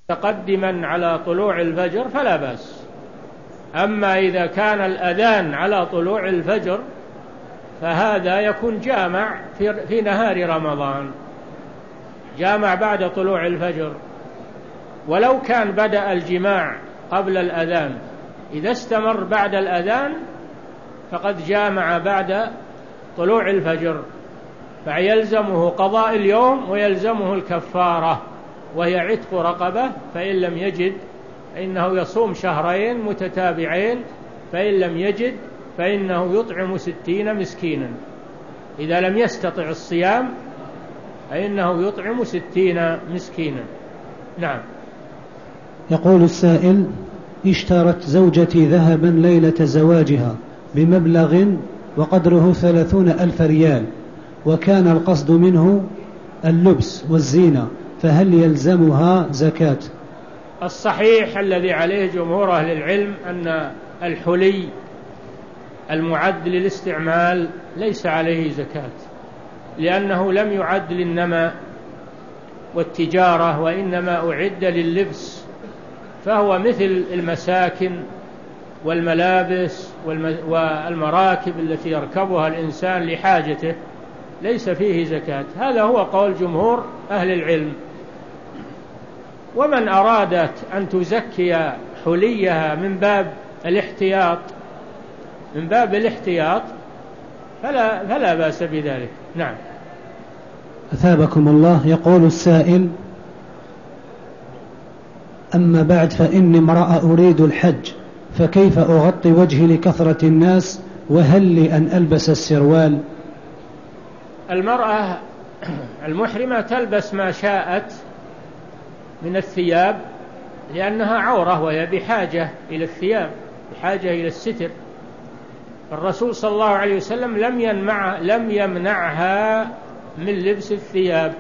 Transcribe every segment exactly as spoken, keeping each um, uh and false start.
متقدما على طلوع الفجر فلا بأس. أما إذا كان الأذان على طلوع الفجر فهذا يكون جامع في نهار رمضان، جامع بعد طلوع الفجر. ولو كان بدأ الجماع قبل الأذان، إذا استمر بعد الأذان فقد جامع بعد طلوع الفجر، فيلزمه قضاء اليوم ويلزمه الكفارة، وهي عتق رقبة، فإن لم يجد فإنه يصوم شهرين متتابعين، فإن لم يجد فإنه يطعم ستين مسكينا. إذا لم يستطع الصيام فإنه يطعم ستين مسكينا. نعم. يقول السائل: اشترت زوجتي ذهبا ليلة زواجها بمبلغ وقدره ثلاثون ألف ريال، وكان القصد منه اللبس والزينة، فهل يلزمها زكاة؟ الصحيح الذي عليه جمهور أهل العلم أن الحلي المعد للاستعمال ليس عليه زكاة، لأنه لم يعد للنماء والتجارة، وإنما أعد لللبس، فهو مثل المساكن والملابس والمراكب التي يركبها الإنسان لحاجته، ليس فيه زكاة. هذا هو قول جمهور أهل العلم. ومن أرادت أن تزكي حليها من باب الاحتياط من باب الاحتياط فلا, فلا بأس بذلك. نعم. أثابكم الله. يقول السائل: أما بعد، فإني امرأة أريد الحج، فكيف أغطي وجهي لكثرة الناس، وهل لي أن ألبس السروال؟ المرأة المحرمة تلبس ما شاءت من الثياب، لأنها عورة وهي بحاجة إلى الثياب، بحاجة إلى الستر. الرسول صلى الله عليه وسلم لم يمنع لم يمنعها من لبس الثياب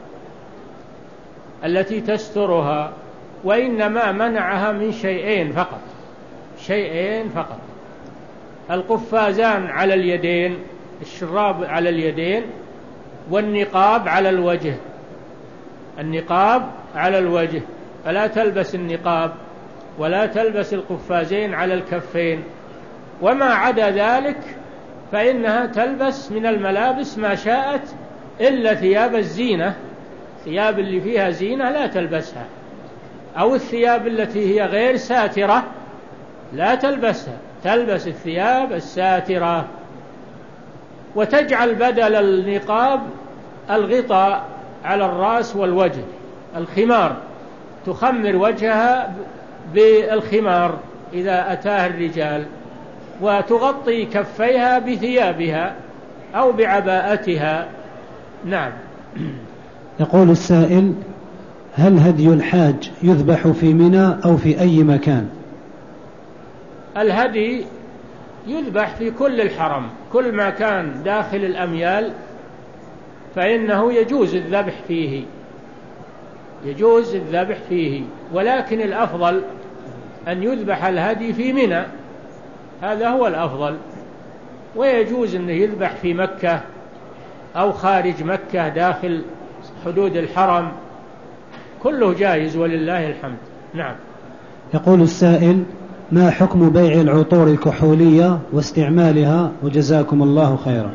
التي تسترها، وإنما منعها من شيئين فقط شيئين فقط القفازان على اليدين، الشراب على اليدين، والنقاب على الوجه النقاب على الوجه فلا تلبس النقاب ولا تلبس القفازين على الكفين. وما عدا ذلك فإنها تلبس من الملابس ما شاءت، إلا ثياب الزينة، ثياب اللي فيها زينة لا تلبسها، أو الثياب التي هي غير ساترة لا تلبسها، تلبس الثياب الساترة. وتجعل بدل النقاب الغطاء على الرأس والوجه، الخمار، تخمر وجهها بالخمار إذا أتاها الرجال، وتغطي كفيها بثيابها أو بعباءتها. نعم. يقول السائل: هل هدي الحاج يذبح في منى أو في أي مكان؟ الهدي يذبح في كل الحرم، كل ما كان داخل الأميال فإنه يجوز الذبح فيه يجوز الذبح فيه ولكن الأفضل أن يذبح الهدي في منى، هذا هو الأفضل. ويجوز أن يذبح في مكة أو خارج مكة داخل حدود الحرم، كله جائز ولله الحمد. نعم. يقول السائل: ما حكم بيع العطور الكحولية واستعمالها، وجزاكم الله خيرا؟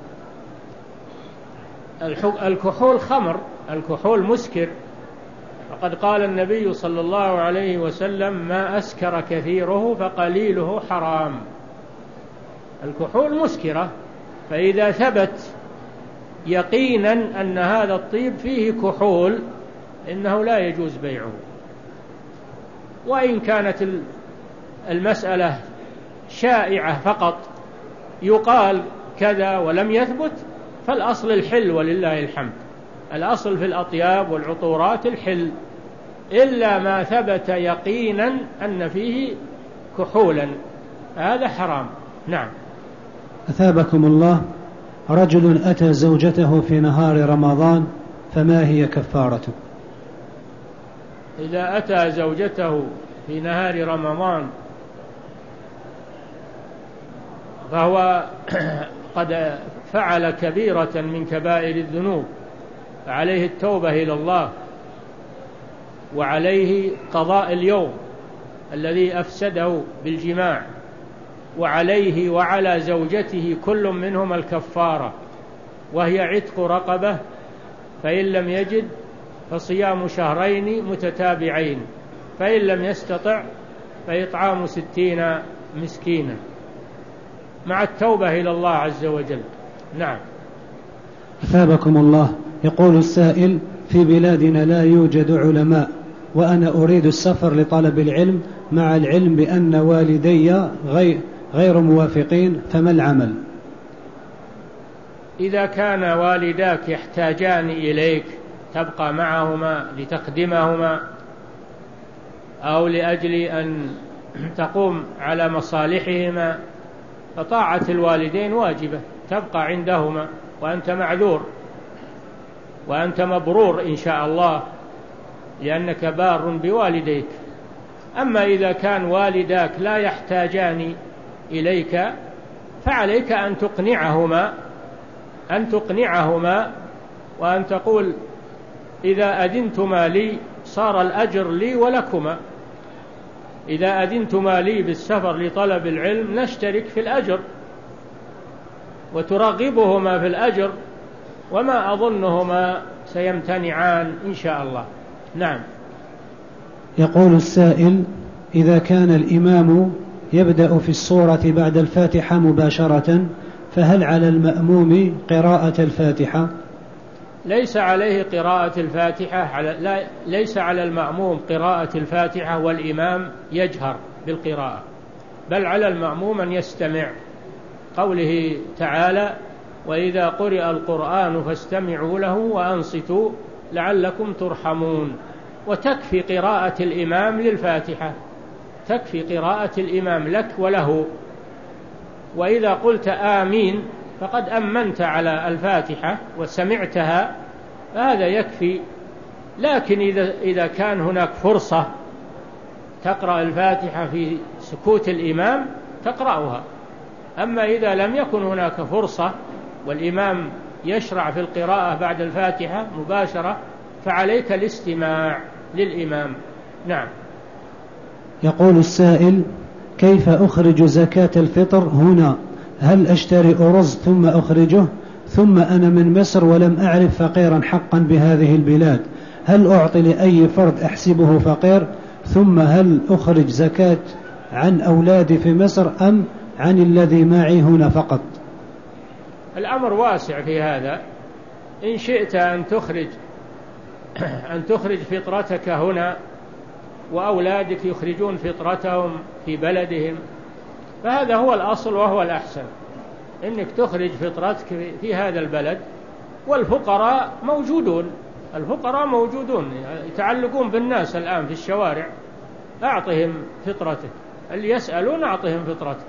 الكحول خمر، الكحول مسكر، وقد قال النبي صلى الله عليه وسلم: ما أسكر كثيره فقليله حرام. الكحول مسكرة، فإذا ثبت يقينا أن هذا الطيب فيه كحول إنه لا يجوز بيعه. وإن كانت المسألة شائعة فقط يقال كذا ولم يثبت، فالأصل الحل ولله الحمد. الأصل في الأطياب والعطورات الحل، إلا ما ثبت يقينا أن فيه كحولا، هذا حرام. نعم. أثابكم الله. رجل أتى زوجته في نهار رمضان، فما هي كفارته؟ إذا أتى زوجته في نهار رمضان فهو قد فعل كبيرة من كبائر الذنوب، فعليه التوبة إلى الله وعليه قضاء اليوم الذي أفسده بالجماع، وعليه وعلى زوجته كل منهما الكفارة وهي عتق رقبة، فإن لم يجد فصيام شهرين متتابعين، فإن لم يستطع فإطعام ستين مسكينا، مع التوبة إلى الله عز وجل. نعم. أثابكم الله. يقول السائل: في بلادنا لا يوجد علماء، وأنا أريد السفر لطلب العلم، مع العلم بأن والدي غير موافقين، فما العمل؟ إذا كان والداك يحتاجان إليك تبقى معهما لتخدمهما أو لأجل أن تقوم على مصالحهما، فطاعة الوالدين واجبة، تبقى عندهما وأنت معذور وأنت مبرور إن شاء الله، لأنك بار بوالديك. أما إذا كان والداك لا يحتاجان إليك فعليك أن تقنعهما أن تقنعهما وأن تقول: إذا أذنتما لي صار الأجر لي ولكما، إذا أذنتما لي بالسفر لطلب العلم نشترك في الأجر، وترغبهما في الأجر، وما أظنهما سيمتنعان إن شاء الله. نعم. يقول السائل: إذا كان الإمام يبدأ في السورة بعد الفاتحة مباشرة، فهل على المأموم قراءة الفاتحة؟ ليس عليه قراءة الفاتحة، على لا ليس على المأموم قراءة الفاتحة والإمام يجهر بالقراءة، بل على المأموم أن يستمع، قوله تعالى: وإذا قرئ القرآن فاستمعوا له وأنصتوا لعلكم ترحمون. وتكفي قراءة الإمام للفاتحة، تكفي قراءة الإمام لك وله. وإذا قلت آمين فقد أمنت على الفاتحة وسمعتها، فهذا يكفي. لكن إذا, إذا كان هناك فرصة تقرأ الفاتحة في سكوت الإمام تقرأها. أما إذا لم يكن هناك فرصة والإمام يشرع في القراءة بعد الفاتحة مباشرة فعليك الاستماع للإمام. نعم. يقول السائل: كيف أخرج زكاة الفطر هنا؟ هل أشتري أرز ثم أخرجه؟ ثم أنا من مصر ولم أعرف فقيرا حقا بهذه البلاد، هل أعطي لأي فرد أحسبه فقير؟ ثم هل أخرج زكاة عن أولادي في مصر أم عن الذي معي هنا فقط؟ الأمر واسع في هذا. إن شئت أن تخرج أن تخرج فطرتك هنا وأولادك يخرجون فطرتهم في بلدهم، فهذا هو الأصل وهو الأحسن، إنك تخرج فطرتك في هذا البلد. والفقراء موجودون، الفقراء موجودون يتعلقون بالناس الآن في الشوارع، أعطهم فطرتك، اللي يسألون أعطهم فطرتك،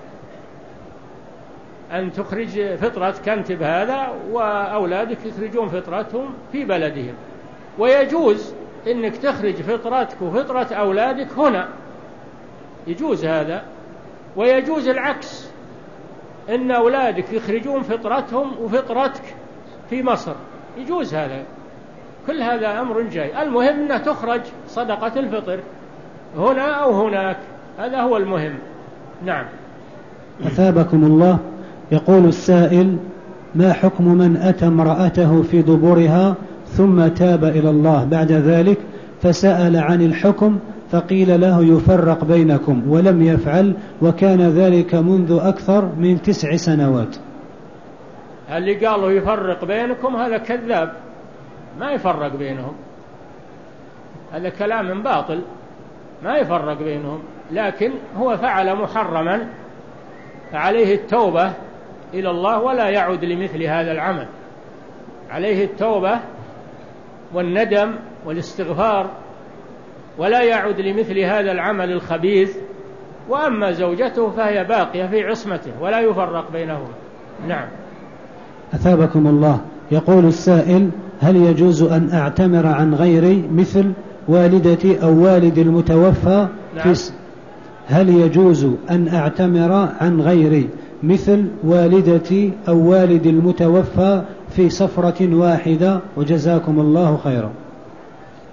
أن تخرج فطرتك أنت بهذا وأولادك يخرجون فطرتهم في بلدهم. ويجوز إنك تخرج فطرتك وفطرة أولادك هنا، يجوز هذا. ويجوز العكس، إن أولادك يخرجون فطرتهم وفطرتك في مصر، يجوز هذا. كل هذا أمر جاي، المهم أنها تخرج صدقة الفطر هنا أو هناك، هذا هو المهم. نعم. أثابكم الله. يقول السائل: ما حكم من أتى امرأته في دبرها ثم تاب إلى الله بعد ذلك فسأل عن الحكم فقيل له يفرق بينكم ولم يفعل، وكان ذلك منذ أكثر من تسع سنوات؟ اللي قالوا يفرق بينكم هذا كذاب، ما يفرق بينهم، هذا كلام باطل، ما يفرق بينهم. لكن هو فعل محرما فعليه التوبة إلى الله ولا يعود لمثل هذا العمل، عليه التوبة والندم والاستغفار ولا يعود لمثل هذا العمل الخبيث. وأما زوجته فهي باقية في عصمته ولا يفرق بينهما. نعم. أثابكم الله. يقول السائل: هل يجوز أن أعتمر عن غيري مثل والدتي أو والد المتوفى؟ نعم. في هل يجوز أن أعتمر عن غيري مثل والدتي أو والد المتوفى في سفرة واحدة؟ وجزاكم الله خيرا.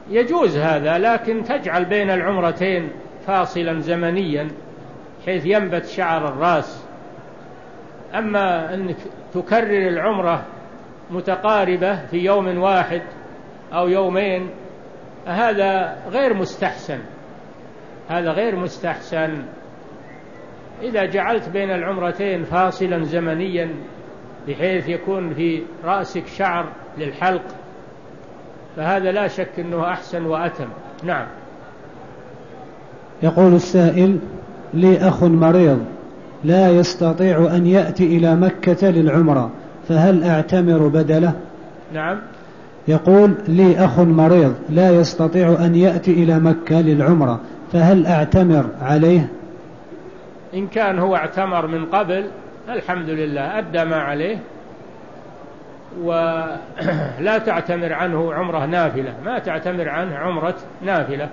يجوز هذا، لكن تجعل بين العمرتين فاصلا زمنيا حيث ينبت شعر الرأس. أما أنك تكرر العمرة متقاربة في يوم واحد أو يومين هذا غير مستحسن، هذا غير مستحسن. إذا جعلت بين العمرتين فاصلا زمنيا بحيث يكون في رأسك شعر للحلق فهذا لا شك أنه أحسن وأتم. نعم. يقول السائل: لي أخ مريض لا يستطيع أن يأتي إلى مكة للعمرة، فهل أعتمر بدله؟ نعم. يقول: لي أخ مريض لا يستطيع أن يأتي إلى مكة للعمرة، فهل أعتمر عليه؟ إن كان هو اعتمر من قبل الحمد لله أدى ما عليه، ولا تعتمر عنه عمرة نافلة، ما تعتمر عنه عمرة نافلة.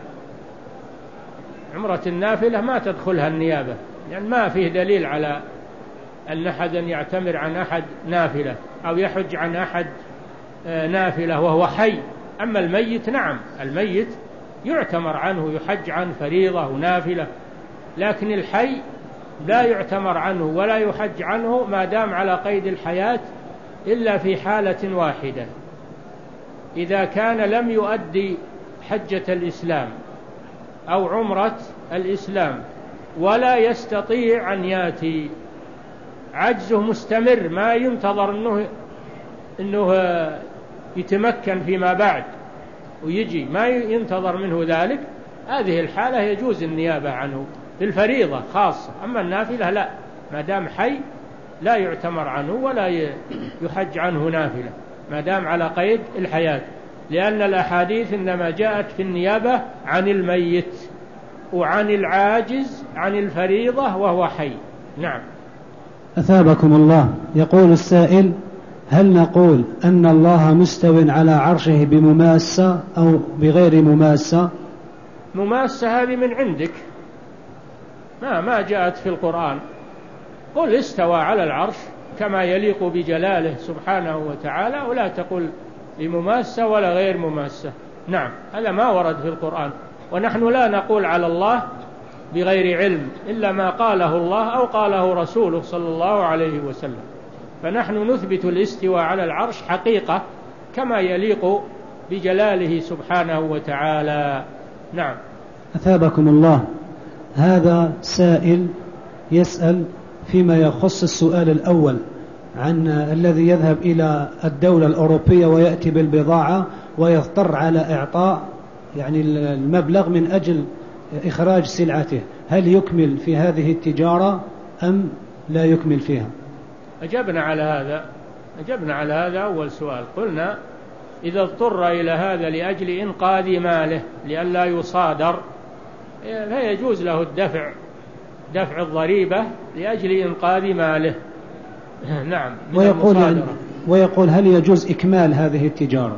عمرة النافلة ما تدخلها النيابة، لأن يعني ما فيه دليل على أن أحدا يعتمر عن أحد نافلة أو يحج عن أحد نافلة وهو حي. أما الميت نعم، الميت يعتمر عنه، يحج عن فريضة ونافلة، لكن الحي لا يعتمر عنه ولا يحج عنه ما دام على قيد الحياة إلا في حالة واحدة، إذا كان لم يؤدي حجة الإسلام أو عمرة الإسلام ولا يستطيع أن يأتي، عجزه مستمر ما ينتظر أنه, إنه يتمكن فيما بعد ويجي، ما ينتظر منه ذلك، هذه الحالة يجوز النيابة عنه في الفريضة خاصة. أما النافلة لا، ما دام حي لا يعتمر عنه ولا يحج عنه نافلة ما دام على قيد الحياة، لأن الأحاديث إنما جاءت في النيابة عن الميت وعن العاجز عن الفريضة وهو حي. نعم. أثابكم الله. يقول السائل: هل نقول أن الله مستو على عرشه بمماسة أو بغير مماسة؟ مماسة هذه من عندك، ما ما جاءت في القرآن. قل استوى على العرش كما يليق بجلاله سبحانه وتعالى، ولا تقل بمماسة ولا غير مماسة. نعم، هذا ما ورد في القرآن، ونحن لا نقول على الله بغير علم إلا ما قاله الله أو قاله رسوله صلى الله عليه وسلم. فنحن نثبت الاستواء على العرش حقيقة كما يليق بجلاله سبحانه وتعالى. نعم. أثابكم الله. هذا سائل يسأل فيما يخص السؤال الأول عن الذي يذهب إلى الدولة الأوروبية ويأتي بالبضاعة ويضطر على إعطاء يعني المبلغ من أجل إخراج سلعته، هل يكمل في هذه التجارة أم لا يكمل فيها؟ أجبنا على هذا أجبنا على هذا أول سؤال، قلنا إذا اضطر إلى هذا لأجل إنقاذ ماله لئلا يصادر فيجوز له الدفع دفع الضريبة لأجل إنقاذ ماله. نعم. ويقول, يعني ويقول هل يجوز إكمال هذه التجارة؟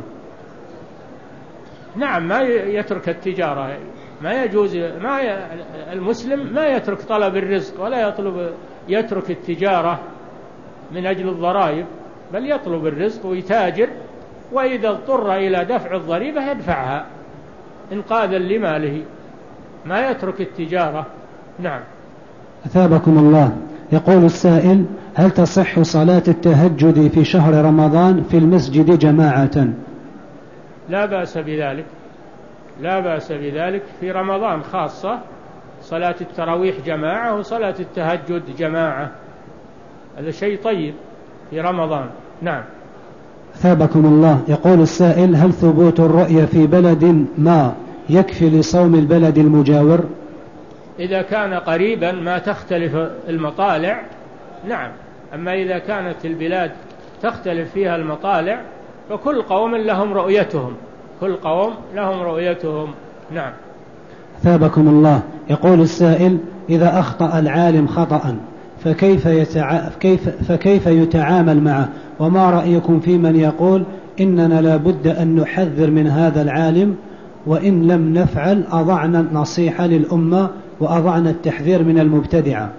نعم، ما يترك التجارة، ما يجوز، ما ي... المسلم ما يترك طلب الرزق ولا يطلب يترك التجارة من أجل الضرائب، بل يطلب الرزق ويتاجر، وإذا اضطر إلى دفع الضريبة يدفعها إنقاذا لماله، ما يترك التجارة. نعم. أثابكم الله. يقول السائل: هل تصح صلاة التهجد في شهر رمضان في المسجد جماعة؟ لا بأس بذلك، لا بأس بذلك في رمضان خاصة، صلاة التراويح جماعة وصلاة التهجد جماعة، هذا شيء طيب في رمضان. نعم. أثابكم الله. يقول السائل: هل ثبوت الرؤية في بلد ما يكفي لصوم البلد المجاور؟ إذا كان قريبا ما تختلف المطالع نعم، أما إذا كانت البلاد تختلف فيها المطالع فكل قوم لهم رؤيتهم، كل قوم لهم رؤيتهم. نعم. أثابكم الله. يقول السائل: إذا أخطأ العالم خطأ فكيف, يتع... كيف... فكيف يتعامل معه؟ وما رأيكم في من يقول إننا لابد أن نحذر من هذا العالم، وإن لم نفعل أضعنا النصيحة للأمة وأضعنا التحذير من المبتدعة؟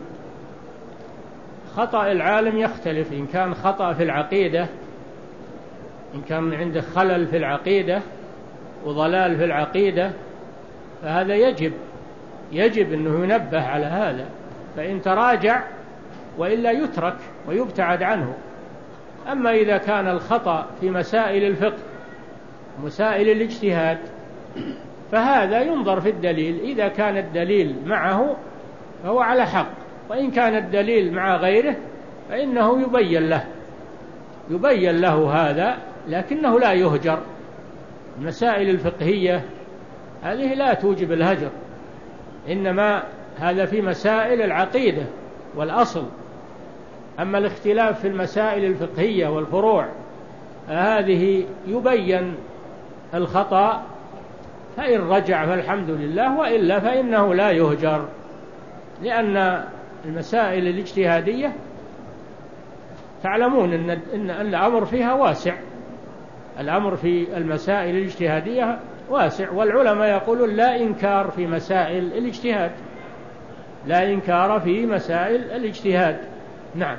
خطأ العالم يختلف، إن كان خطأ في العقيدة، إن كان عنده خلل في العقيدة وضلال في العقيدة، فهذا يجب يجب أنه ينبه على هذا، فإن تراجع وإلا يترك ويبتعد عنه. أما إذا كان الخطأ في مسائل الفقه مسائل الاجتهاد فهذا ينظر في الدليل، إذا كان الدليل معه فهو على حق، وإن كان الدليل مع غيره فإنه يبين له يبين له هذا، لكنه لا يهجر. المسائل الفقهية هذه لا توجب الهجر، إنما هذا في مسائل العقيدة والأصل. أما الاختلاف في المسائل الفقهية والفروع هذه يبين الخطأ، فإن رجع فالحمد لله، وإلا فإنه لا يهجر، لأن المسائل الاجتهادية تعلمون أن, إن الأمر فيها واسع، الأمر في المسائل الاجتهادية واسع، والعلماء يقولون لا إنكار في مسائل الاجتهاد، لا إنكار في مسائل الاجتهاد. نعم.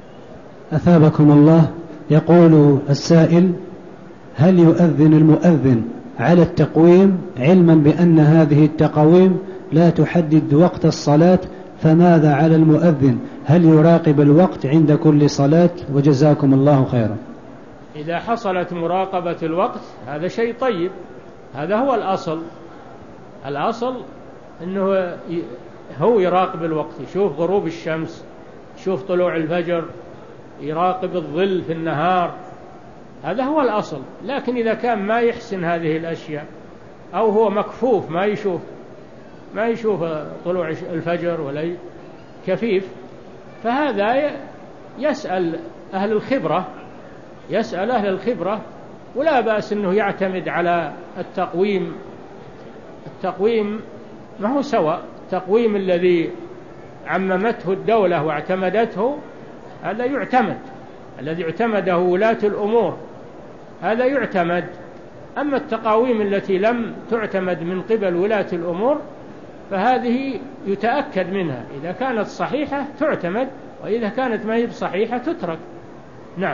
أثابكم الله. يقول السائل: هل يؤذن المؤذن على التقويم علما بأن هذه التقويم لا تحدد وقت الصلاة، فماذا على المؤذن؟ هل يراقب الوقت عند كل صلاة؟ وجزاكم الله خيرا. إذا حصلت مراقبة الوقت هذا شيء طيب، هذا هو الأصل. الأصل أنه هو يراقب الوقت، يشوف غروب الشمس، يشوف طلوع الفجر، يراقب الظل في النهار، هذا هو الأصل. لكن إذا كان ما يحسن هذه الأشياء أو هو مكفوف ما يشوف ما يشوف طلوع الفجر ولا كفيف، فهذا يسأل أهل الخبرة يسأل أهل الخبرة ولا بأس أنه يعتمد على التقويم. التقويم ما هو سواء، التقويم الذي عممته الدولة واعتمدته هذا يعتمد، الذي اعتمده ولاة الأمور هذا يعتمد. أما التقاويم التي لم تعتمد من قبل ولاة الأمور فهذه يتأكد منها، إذا كانت صحيحة تعتمد، وإذا كانت ما هي صحيحة تترك. نعم.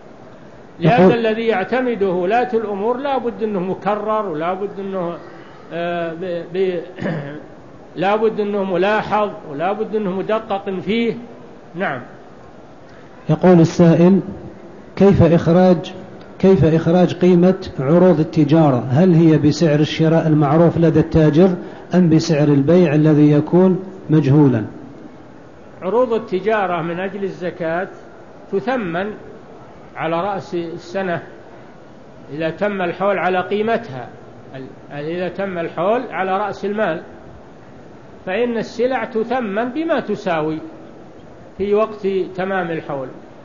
لأن الذي يعتمده ولاة الأمور لا بد أنه مكرر، ولا بد أنه آه ب ب لا بد أنه ملاحظ، ولا بد أنه مدقق فيه. نعم. يقول السائل: كيف إخراج كيف إخراج قيمة عروض التجارة؟ هل هي بسعر الشراء المعروف لدى التاجر أم بسعر البيع الذي يكون مجهولا؟ عروض التجارة من أجل الزكاة تثمن على رأس السنة إذا تم الحول على قيمتها، إذا تم الحول على رأس المال، فإن السلع تثمن بما تساوي في وقت تمام الحول،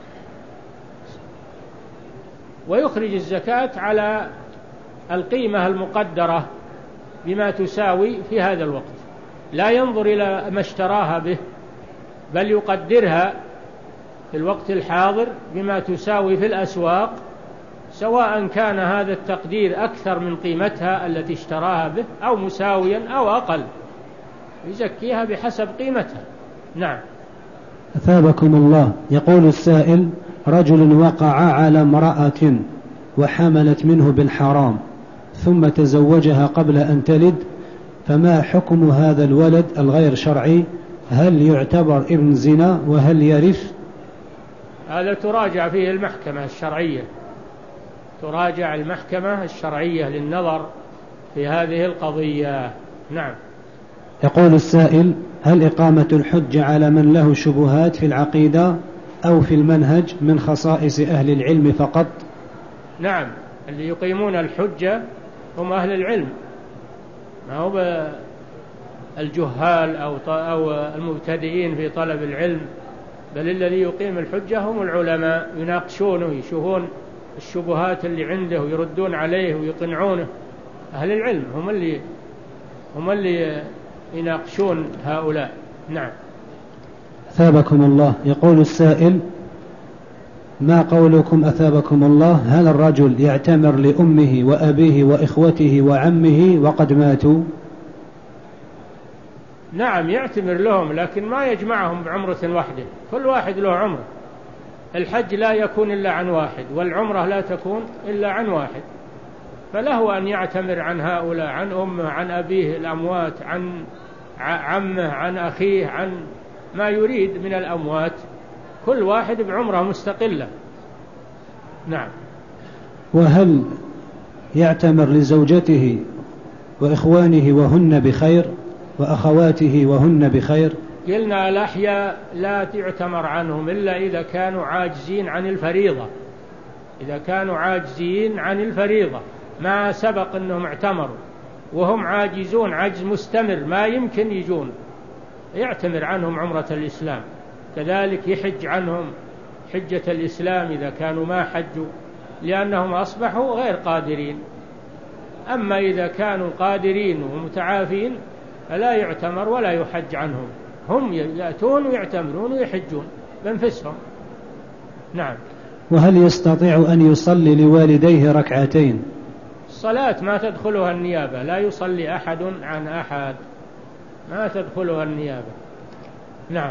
ويخرج الزكاة على القيمة المقدرة بما تساوي في هذا الوقت، لا ينظر إلى ما اشتراها به، بل يقدرها في الوقت الحاضر بما تساوي في الأسواق، سواء كان هذا التقدير أكثر من قيمتها التي اشتراها به أو مساويا أو أقل، يزكيها بحسب قيمتها. نعم. أثابكم الله. يقول السائل: رجل وقع على امرأة وحملت منه بالحرام ثم تزوجها قبل أن تلد، فما حكم هذا الولد الغير شرعي؟ هل يعتبر ابن زنا وهل يرث؟ هذا تراجع فيه المحكمة الشرعية، تراجع المحكمة الشرعية للنظر في هذه القضية. نعم. يقول السائل: هل إقامة الحجة على من له شبهات في العقيدة أو في المنهج من خصائص أهل العلم فقط؟ نعم، اللي يقيمون الحجة هم أهل العلم، ما هو الجهال أو أو المبتدئين في طلب العلم، بل الذي يقيم الحجة هم العلماء، يناقشونه ويشوفون الشبهات اللي عنده ويردون عليه ويقنعونه. أهل العلم هم اللي هم اللي يناقشون هؤلاء. نعم. أثابكم الله. يقول السائل: ما قولكم أثابكم الله، هل الرجل يعتمر لأمه وأبيه وإخوته وعمه وقد ماتوا؟ نعم يعتمر لهم، لكن ما يجمعهم بعمرة واحدة، كل واحد له عمرة. الحج لا يكون إلا عن واحد، والعمرة لا تكون إلا عن واحد، فله أن يعتمر عن هؤلاء، عن أمه، عن أبيه الأموات، عن عمه، عن أخيه، عن ما يريد من الأموات، كل واحد بعمرة مستقلة. نعم. وهل يعتمر لزوجته وإخوانه وهن بخير وأخواته وهن بخير؟ قلنا الأحياء لا تعتمر عنهم إلا إذا كانوا عاجزين عن الفريضة، إذا كانوا عاجزين عن الفريضة ما سبق أنهم اعتمروا وهم عاجزون عجز مستمر ما يمكن يجون، يعتمر عنهم عمرة الإسلام. كذلك يحج عنهم حجة الإسلام إذا كانوا ما حجوا لأنهم أصبحوا غير قادرين. أما إذا كانوا قادرين ومتعافين فلا يعتمر ولا يحج عنهم، هم يأتون ويعتمرون ويحجون بأنفسهم. نعم. وهل يستطيع أن يصلي لوالديه ركعتين؟ الصلاة ما تدخلها النيابة، لا يصلي أحد عن أحد، ما تدخلها النيابة. نعم.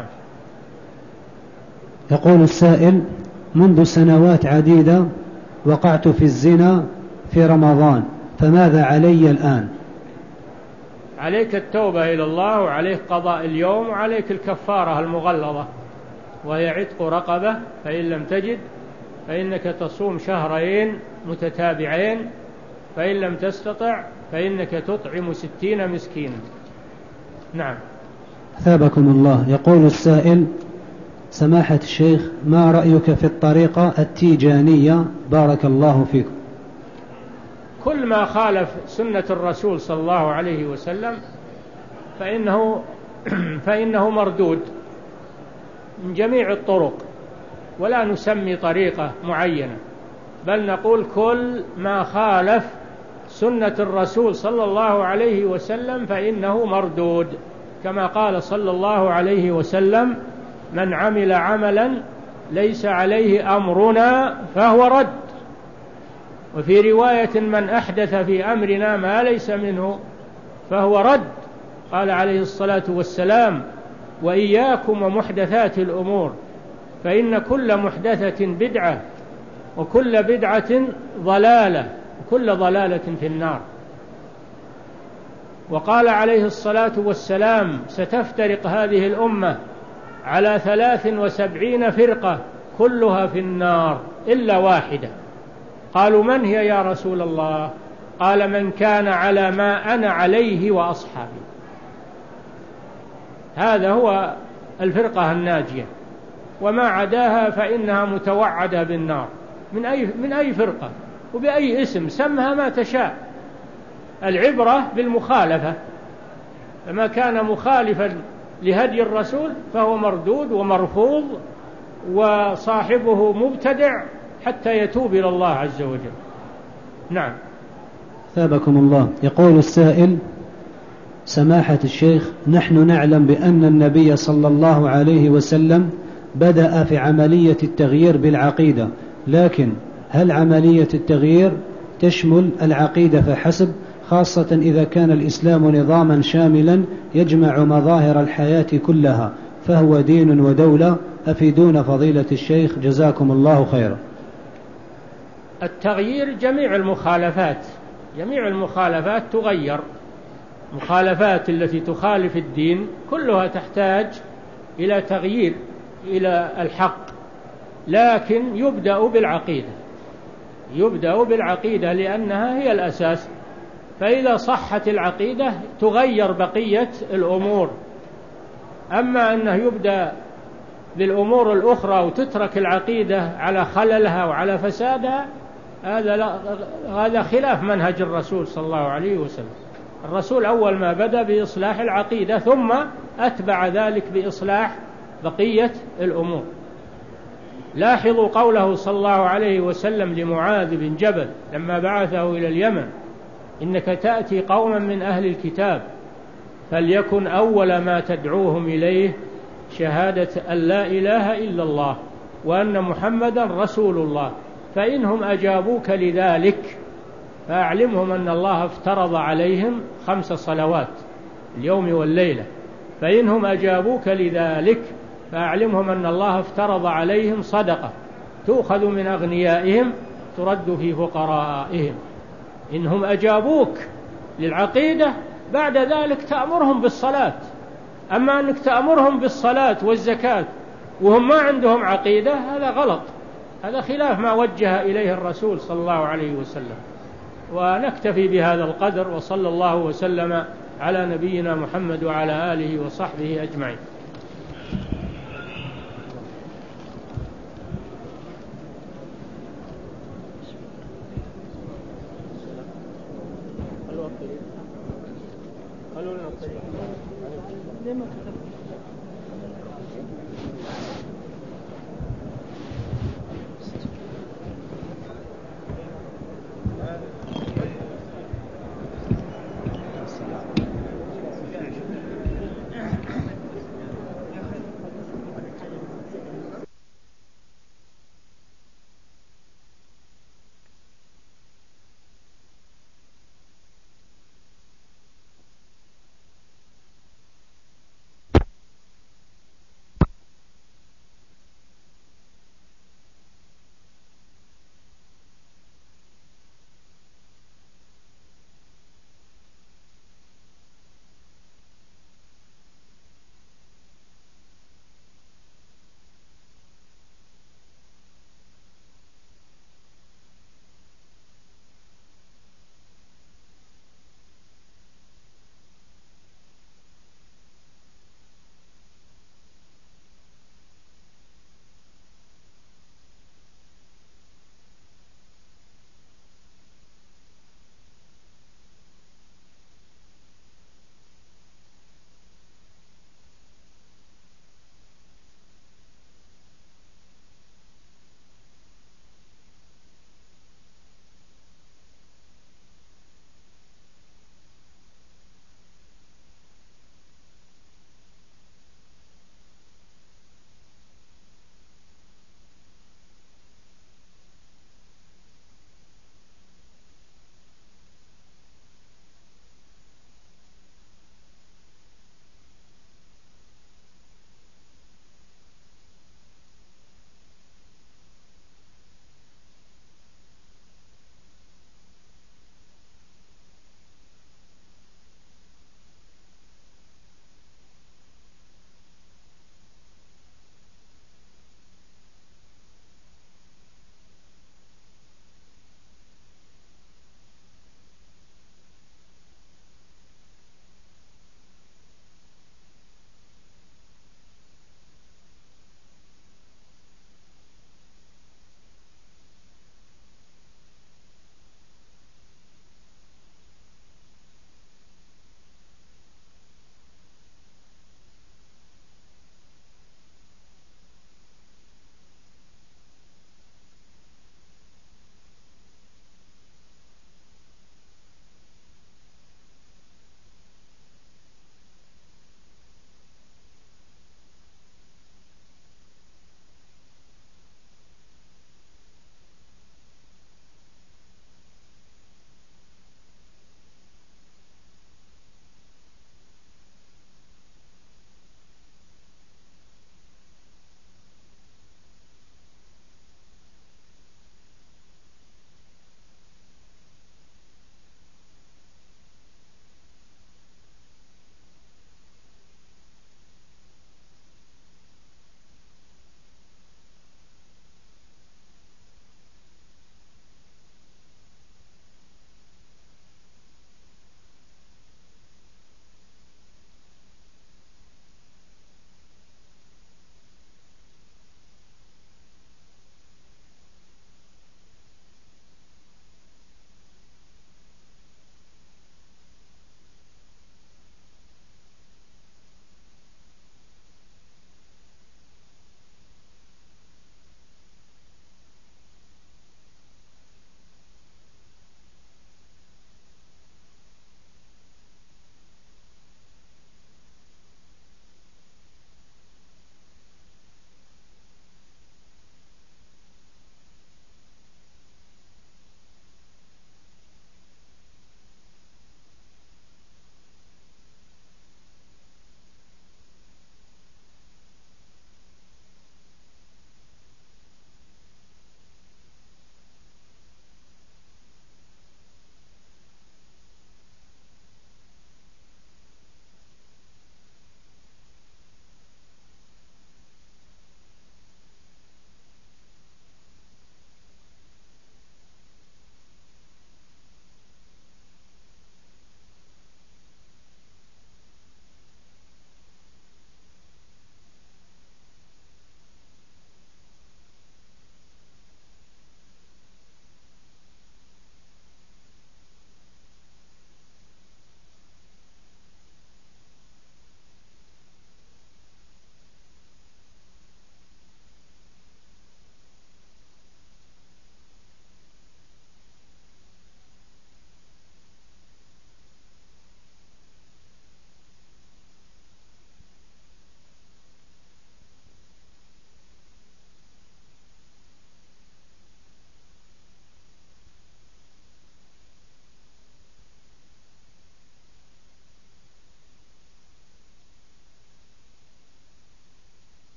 يقول السائل: منذ سنوات عديدة وقعت في الزنا في رمضان، فماذا علي الآن؟ عليك التوبة إلى الله، وعليك قضاء اليوم، وعليك الكفارة المغلظة وهي عتق رقبة، فإن لم تجد فإنك تصوم شهرين متتابعين، فإن لم تستطع فإنك تطعم ستين مسكينا. نعم. ثابكم الله. يقول السائل: سماحة الشيخ، ما رأيك في الطريقة التيجانية بارك الله فيكم؟ كل ما خالف سنة الرسول صلى الله عليه وسلم فإنه, فإنه مردود من جميع الطرق، ولا نسمي طريقة معينة، بل نقول كل ما خالف سنة الرسول صلى الله عليه وسلم فإنه مردود، كما قال صلى الله عليه وسلم: من عمل عملا ليس عليه أمرنا فهو رد. وفي رواية: من أحدث في أمرنا ما ليس منه فهو رد. قال عليه الصلاة والسلام: وإياكم ومحدثات الأمور فإن كل محدثة بدعة وكل بدعة ضلالة وكل ضلالة في النار. وقال عليه الصلاة والسلام: ستفترق هذه الأمة على ثلاث وسبعين فرقة كلها في النار إلا واحدة. قالوا: من هي يا رسول الله؟ قال: من كان على ما أنا عليه وأصحابي. هذا هو الفرقة الناجية، وما عداها فإنها متوعدة بالنار من أي, من أي فرقة وبأي اسم، سمها ما تشاء. العبرة بالمخالفة، فما كان مخالفا لهدي الرسول فهو مردود ومرفوض وصاحبه مبتدع حتى يتوب إلى الله عز وجل. نعم. ثابكم الله. يقول السائل: سماحة الشيخ، نحن نعلم بأن النبي صلى الله عليه وسلم بدأ في عملية التغيير بالعقيدة، لكن هل عملية التغيير تشمل العقيدة فحسب، خاصة إذا كان الإسلام نظاما شاملا يجمع مظاهر الحياة كلها فهو دين ودولة؟ أفيدون فضيلة الشيخ جزاكم الله خيرا. التغيير جميع المخالفات، جميع المخالفات تغير. مخالفات التي تخالف الدين كلها تحتاج إلى تغيير إلى الحق، لكن يبدأ بالعقيدة، يبدأ بالعقيدة لأنها هي الأساس، فإذا صحت العقيدة تغير بقية الأمور. أما أنه يبدأ بالأمور الأخرى وتترك العقيدة على خللها وعلى فسادها، هذا لا هذا خلاف منهج الرسول صلى الله عليه وسلم. الرسول أول ما بدأ بإصلاح العقيدة ثم أتبع ذلك بإصلاح بقية الأمور. لاحظوا قوله صلى الله عليه وسلم لمعاذ بن جبل لما بعثه إلى اليمن: إنك تأتي قوما من أهل الكتاب فليكن أول ما تدعوهم إليه شهادة أن لا إله إلا الله وأن محمدا رسول الله، فإنهم أجابوك لذلك فأعلمهم أن الله افترض عليهم خمس صلوات اليوم والليلة، فإنهم أجابوك لذلك فأعلمهم أن الله افترض عليهم صدقة تؤخذ من أغنيائهم ترد في فقرائهم. إنهم أجابوك للعقيدة بعد ذلك تأمرهم بالصلاة. أما أنك تأمرهم بالصلاة والزكاة وهم ما عندهم عقيدة، هذا غلط، هذا خلاف ما وجه إليه الرسول صلى الله عليه وسلم. ونكتفي بهذا القدر، وصلى الله وسلم على نبينا محمد وعلى آله وصحبه أجمعين. قالوا لنا الطريق.